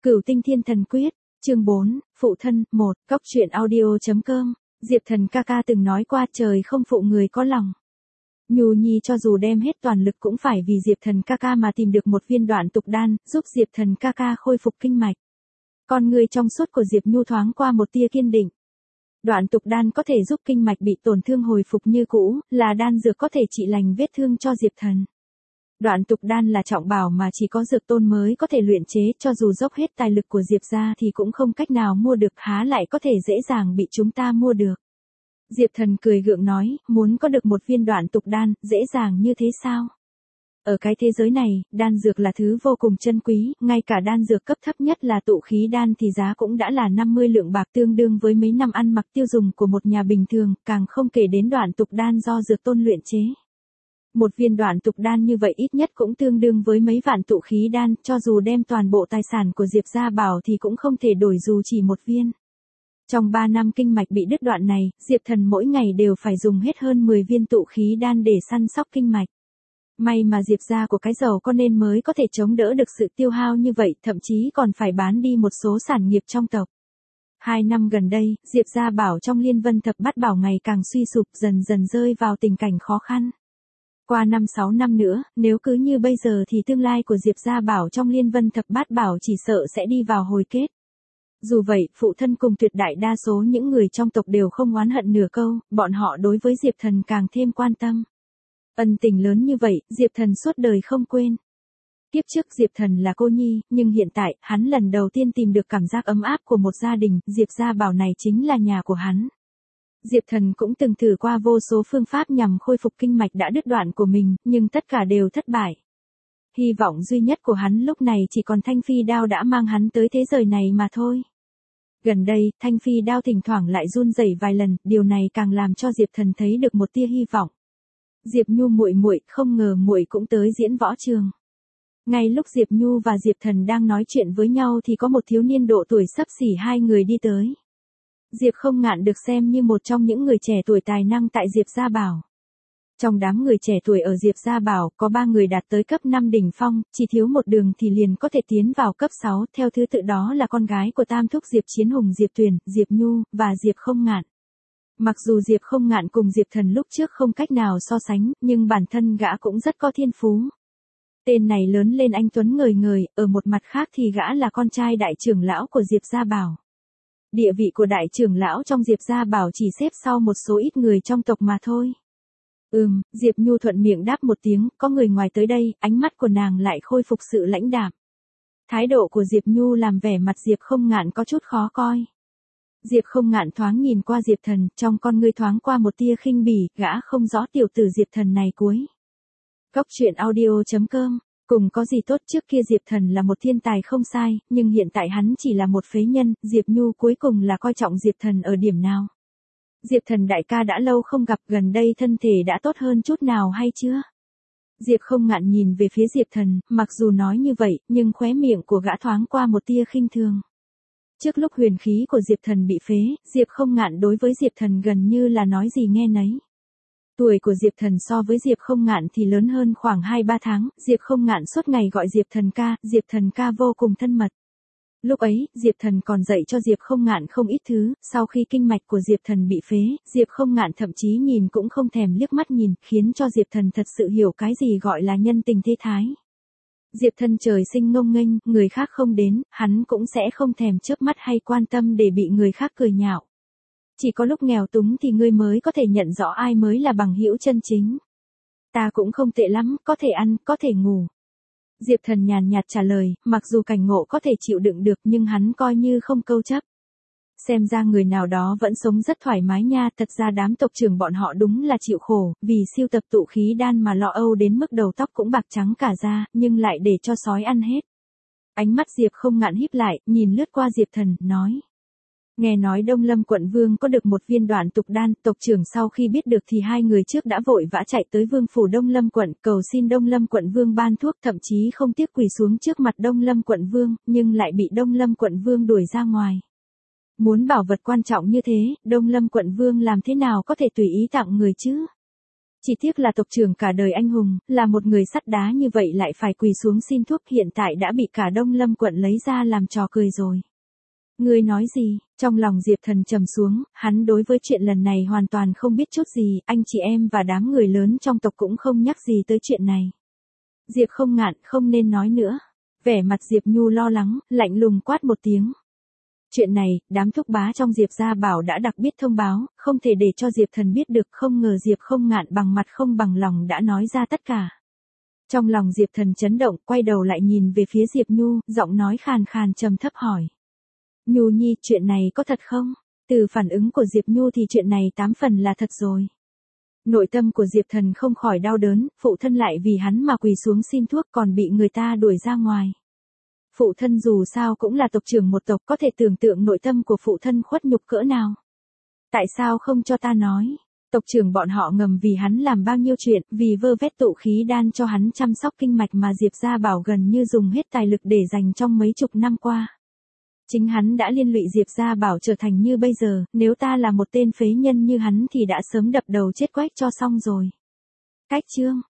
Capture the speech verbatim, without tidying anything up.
Cửu Tinh Thiên Thần Quyết, chương bốn, phụ thân, một, Cóc truyện audio.com, Diệp Thần ca ca từng nói qua trời không phụ người có lòng. Nhu Nhi cho dù đem hết toàn lực cũng phải vì Diệp Thần ca ca mà tìm được một viên đoạn tục đan, giúp Diệp Thần ca ca khôi phục kinh mạch. Con người trong suốt của Diệp Nhu thoáng qua một tia kiên định. Đoạn tục đan có thể giúp kinh mạch bị tổn thương hồi phục như cũ, là đan dược có thể trị lành vết thương cho Diệp Thần. Đoạn tục đan là trọng bảo mà chỉ có Dược Tôn mới có thể luyện chế, cho dù dốc hết tài lực của Diệp gia thì cũng không cách nào mua được, há lại có thể dễ dàng bị chúng ta mua được. Diệp Thần cười gượng nói, muốn có được một viên đoạn tục đan, dễ dàng như thế sao? Ở cái thế giới này, đan dược là thứ vô cùng chân quý, ngay cả đan dược cấp thấp nhất là tụ khí đan thì giá cũng đã là năm mươi lượng bạc, tương đương với mấy năm ăn mặc tiêu dùng của một nhà bình thường, càng không kể đến đoạn tục đan do Dược Tôn luyện chế. Một viên đoạn tục đan như vậy ít nhất cũng tương đương với mấy vạn tụ khí đan, cho dù đem toàn bộ tài sản của Diệp gia bảo thì cũng không thể đổi dù chỉ một viên. Trong ba năm kinh mạch bị đứt đoạn này, Diệp Thần mỗi ngày đều phải dùng hết hơn mười viên tụ khí đan để săn sóc kinh mạch. May mà Diệp gia của cái giàu có nên mới có thể chống đỡ được sự tiêu hao như vậy, thậm chí còn phải bán đi một số sản nghiệp trong tộc. Hai năm gần đây, Diệp gia bảo trong Liên Vân Thập Bát Bảo ngày càng suy sụp, dần dần rơi vào tình cảnh khó khăn. Qua năm sáu năm nữa, nếu cứ như bây giờ thì tương lai của Diệp gia bảo trong Liên Vân Thập Bát Bảo chỉ sợ sẽ đi vào hồi kết. Dù vậy, phụ thân cùng tuyệt đại đa số những người trong tộc đều không oán hận nửa câu, bọn họ đối với Diệp Thần càng thêm quan tâm. Ân tình lớn như vậy, Diệp Thần suốt đời không quên. Kiếp trước Diệp Thần là cô nhi, nhưng hiện tại, hắn lần đầu tiên tìm được cảm giác ấm áp của một gia đình, Diệp gia bảo này chính là nhà của hắn. Diệp Thần cũng từng thử qua vô số phương pháp nhằm khôi phục kinh mạch đã đứt đoạn của mình, nhưng tất cả đều thất bại. Hy vọng duy nhất của hắn lúc này chỉ còn Thanh Phi Đao đã mang hắn tới thế giới này mà thôi. Gần đây, Thanh Phi Đao thỉnh thoảng lại run rẩy vài lần, điều này càng làm cho Diệp Thần thấy được một tia hy vọng. Diệp Nhu muội muội, không ngờ muội cũng tới diễn võ trường. Ngay lúc Diệp Nhu và Diệp Thần đang nói chuyện với nhau thì có một thiếu niên độ tuổi xấp xỉ hai người đi tới. Diệp Không Ngạn được xem như một trong những người trẻ tuổi tài năng tại Diệp gia bảo. Trong đám người trẻ tuổi ở Diệp gia bảo, có ba người đạt tới cấp năm đỉnh phong, chỉ thiếu một đường thì liền có thể tiến vào cấp sáu, theo thứ tự đó là con gái của Tam thúc Diệp Chiến Hùng, Diệp Tuyền, Diệp Nhu, và Diệp Không Ngạn. Mặc dù Diệp Không Ngạn cùng Diệp Thần lúc trước không cách nào so sánh, nhưng bản thân gã cũng rất có thiên phú. Tên này lớn lên anh tuấn ngời ngời, ở một mặt khác thì gã là con trai đại trưởng lão của Diệp gia bảo. Địa vị của đại trưởng lão trong Diệp gia bảo chỉ xếp sau một số ít người trong tộc mà thôi. Ừm, Diệp Nhu thuận miệng đáp một tiếng, có người ngoài tới đây, ánh mắt của nàng lại khôi phục sự lãnh đạm. Thái độ của Diệp Nhu làm vẻ mặt Diệp Không Ngạn có chút khó coi. Diệp Không Ngạn thoáng nhìn qua Diệp Thần, trong con ngươi thoáng qua một tia khinh bỉ, gã không rõ tiểu tử Diệp Thần này cuối. Cóc truyện audio.com, cùng có gì tốt, trước kia Diệp Thần là một thiên tài không sai, nhưng hiện tại hắn chỉ là một phế nhân, Diệp Nhu cuối cùng là coi trọng Diệp Thần ở điểm nào? Diệp Thần đại ca đã lâu không gặp, gần đây thân thể đã tốt hơn chút nào hay chưa? Diệp Không Ngạn nhìn về phía Diệp Thần, mặc dù nói như vậy, nhưng khóe miệng của gã thoáng qua một tia khinh thường. Trước lúc huyền khí của Diệp Thần bị phế, Diệp Không Ngạn đối với Diệp Thần gần như là nói gì nghe nấy. Tuổi của Diệp Thần so với Diệp Không Ngạn thì lớn hơn khoảng hai ba tháng, Diệp Không Ngạn suốt ngày gọi Diệp Thần ca, Diệp Thần ca vô cùng thân mật. Lúc ấy, Diệp Thần còn dạy cho Diệp Không Ngạn không ít thứ, sau khi kinh mạch của Diệp Thần bị phế, Diệp Không Ngạn thậm chí nhìn cũng không thèm liếc mắt nhìn, khiến cho Diệp Thần thật sự hiểu cái gì gọi là nhân tình thế thái. Diệp Thần trời sinh ngông nghênh, người khác không đến, hắn cũng sẽ không thèm chớp mắt hay quan tâm để bị người khác cười nhạo. Chỉ có lúc nghèo túng thì ngươi mới có thể nhận rõ ai mới là bằng hữu chân chính. Ta cũng không tệ lắm, có thể ăn, có thể ngủ. Diệp Thần nhàn nhạt trả lời, mặc dù cảnh ngộ có thể chịu đựng được nhưng hắn coi như không câu chấp. Xem ra người nào đó vẫn sống rất thoải mái nha, thật ra đám tộc trưởng bọn họ đúng là chịu khổ, vì siêu tập tụ khí đan mà lo âu đến mức đầu tóc cũng bạc trắng cả da, nhưng lại để cho sói ăn hết. Ánh mắt Diệp Không Ngạn híp lại, nhìn lướt qua Diệp Thần, nói. Nghe nói Đông Lâm quận vương có được một viên đoạn tục đan, tộc trưởng sau khi biết được thì hai người trước đã vội vã chạy tới vương phủ Đông Lâm quận, cầu xin Đông Lâm quận vương ban thuốc, thậm chí không tiếc quỳ xuống trước mặt Đông Lâm quận vương, nhưng lại bị Đông Lâm quận vương đuổi ra ngoài. Muốn bảo vật quan trọng như thế, Đông Lâm quận vương làm thế nào có thể tùy ý tặng người chứ? Chỉ tiếc là tộc trưởng cả đời anh hùng, là một người sắt đá như vậy lại phải quỳ xuống xin thuốc, hiện tại đã bị cả Đông Lâm quận lấy ra làm trò cười rồi. Ngươi nói gì? Trong lòng Diệp Thần trầm xuống, hắn đối với chuyện lần này hoàn toàn không biết chút gì, anh chị em và đám người lớn trong tộc cũng không nhắc gì tới chuyện này. Diệp Không Ngạn không nên nói nữa. Vẻ mặt Diệp Nhu lo lắng, lạnh lùng quát một tiếng. Chuyện này, đám thúc bá trong Diệp gia bảo đã đặc biệt thông báo, không thể để cho Diệp Thần biết được, không ngờ Diệp Không Ngạn bằng mặt không bằng lòng đã nói ra tất cả. Trong lòng Diệp Thần chấn động, quay đầu lại nhìn về phía Diệp Nhu, giọng nói khàn khàn trầm thấp hỏi. Nhu Nhi, chuyện này có thật không? Từ phản ứng của Diệp Nhu thì chuyện này tám phần là thật rồi. Nội tâm của Diệp Thần không khỏi đau đớn, phụ thân lại vì hắn mà quỳ xuống xin thuốc còn bị người ta đuổi ra ngoài. Phụ thân dù sao cũng là tộc trưởng một tộc, có thể tưởng tượng nội tâm của phụ thân khuất nhục cỡ nào. Tại sao không cho ta nói? Tộc trưởng bọn họ ngầm vì hắn làm bao nhiêu chuyện, vì vơ vét tụ khí đan cho hắn chăm sóc kinh mạch mà Diệp gia bảo gần như dùng hết tài lực để dành trong mấy chục năm qua. Chính hắn đã liên lụy Diệp gia bảo trở thành như bây giờ, nếu ta là một tên phế nhân như hắn thì đã sớm đập đầu chết quách cho xong rồi. Cách chương